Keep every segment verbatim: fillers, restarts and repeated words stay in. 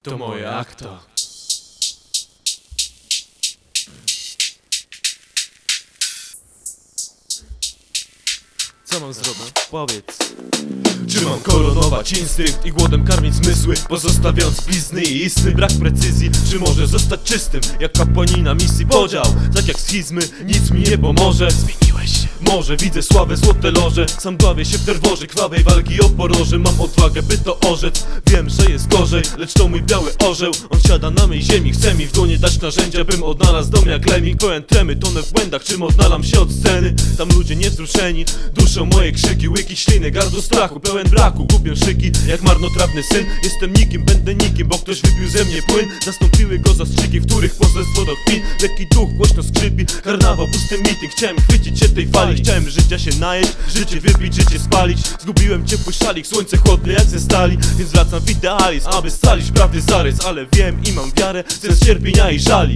To moje akta. Co mam zrobić? Powiedz. Czy mam koronować instynkt i głodem karmić zmysły, pozostawiając blizny i istny brak precyzji? Czy może zostać czystym, jak kapłanina misji podział? Tak jak schizmy, nic mi nie pomoże. Zmieniłeś się. Może widzę słabe złote loże, sam bawię się w terworze krwawej walki o poroże. Mam odwagę, by to orzec. Wiem, że jest gorzej, lecz to mój biały orzeł. On siada na mej ziemi, chce mi w dłonie dać narzędzia, bym odnalazł dom jak lemming. Pełen tremy, tonę w błędach, czym odnalam się od sceny. Tam ludzie niewzruszeni, duszą moje krzyki, łyki śliny, gardło strachu, pełen braku, gubię szyki jak marnotrawny syn. Jestem nikim, będę nikim, bo ktoś wypił ze mnie płyn. Zastąpiły go zastrzyki, w których poselstwo do kpin. Lekki duch głośno skrzypi, karnawał, pusty meeting. Chciałem chwycić się tej fali, chciałem życia się najeść, życie wypić, życie spalić. Zgubiłem ciepły szalik, słońce chłodne jak ze stali, więc wracam w idealizm, aby scalić prawdy zarys. Ale wiem i mam wiarę, sens cierpienia i żali.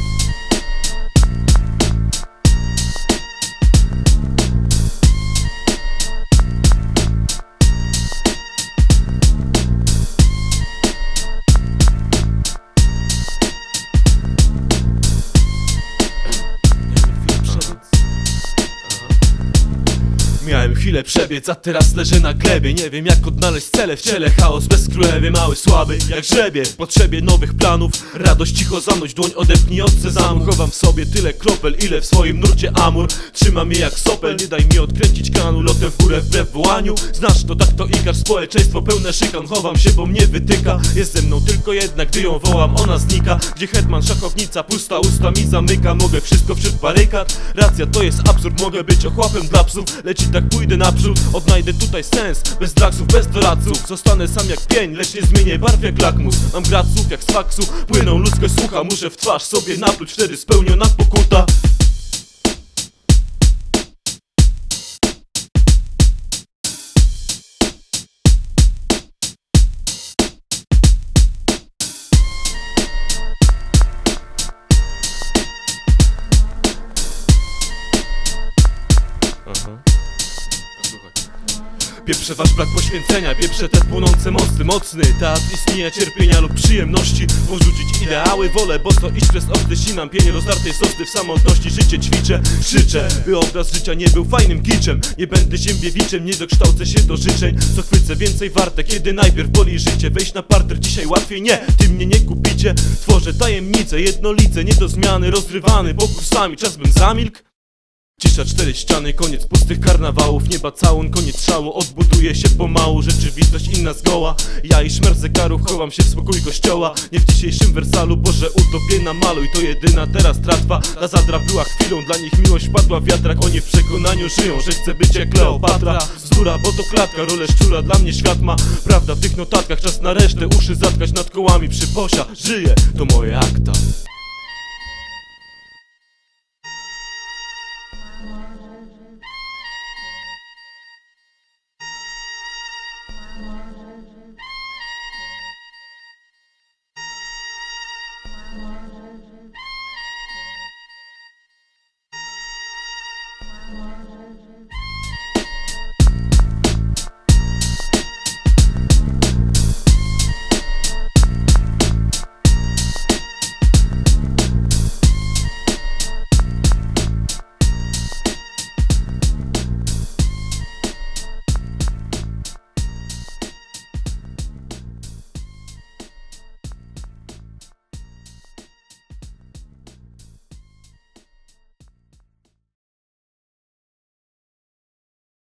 Miałem chwilę przebiec, a teraz leżę na glebie. Nie wiem jak odnaleźć cele w ciele, chaos bez królewy, mały, słaby jak żebie. W potrzebie nowych planów, radość cicho zanuć, dłoń odepnij od sezamu. Chowam w sobie tyle kropel, ile w swoim nurcie amur. Trzymam je jak sopel, nie daj mi odkręcić kranu. Lotem w górę wbrew wołaniu, znasz to, tak to ikar. Społeczeństwo pełne szykan, chowam się, bo mnie wytyka. Jest ze mną tylko jedna, gdy ją wołam, ona znika. Gdzie hetman, szachownica, pusta usta mi zamyka. Mogę wszystko wśród barykad, racja to jest absurd. Mogę być ochłapem dla psów, lecz i tak pójdę naprzód. Odnajdę tutaj sens, bez draksów, bez doradców. Zostanę sam jak pień, lecz nie zmienię barw jak lakmus. Mam grad słów jak z faksu, płyną ludzkość słucha. Muszę w twarz sobie napluć, wtedy spełniona pokuta. Aha. Pieprze wasz brak poświęcenia, pieprze te płonące mosty. Mocny teatr istnienia, cierpienia lub przyjemności. Porzucić ideały, wolę, bo to iść przez ochty. Sinam pienie rozdartej sosny w samotności. Życie ćwiczę, krzyczę, by obraz życia nie był fajnym kiczem. Nie będę ziębiewiczem, nie dokształcę się do życzeń. Co chwycę więcej warte, kiedy najpierw boli życie. Wejść na parter dzisiaj łatwiej, nie, ty mnie nie kupicie. Tworzę tajemnice, jednolice, nie do zmiany. Rozrywany pokusami, czas bym zamilkł. Cisza, cztery ściany, koniec pustych karnawałów. Nieba całun, koniec szału, odbuduje się pomału. Rzeczywistość inna zgoła, ja i szmer zegarów. Chowam się w spokój kościoła, nie w dzisiejszym wersalu. Boże, utopię na maluj, to jedyna teraz tratwa. Ta zadra była chwilą, dla nich miłość padła w wiatrak. Oni w przekonaniu żyją, że chcę być jak Kleopatra. Bzdura, bo to klatka, rolę szczura, dla mnie świat ma. Prawda w tych notatkach, czas na resztę, uszy zatkać nad kołami przyposia. Żyję, to moje akta.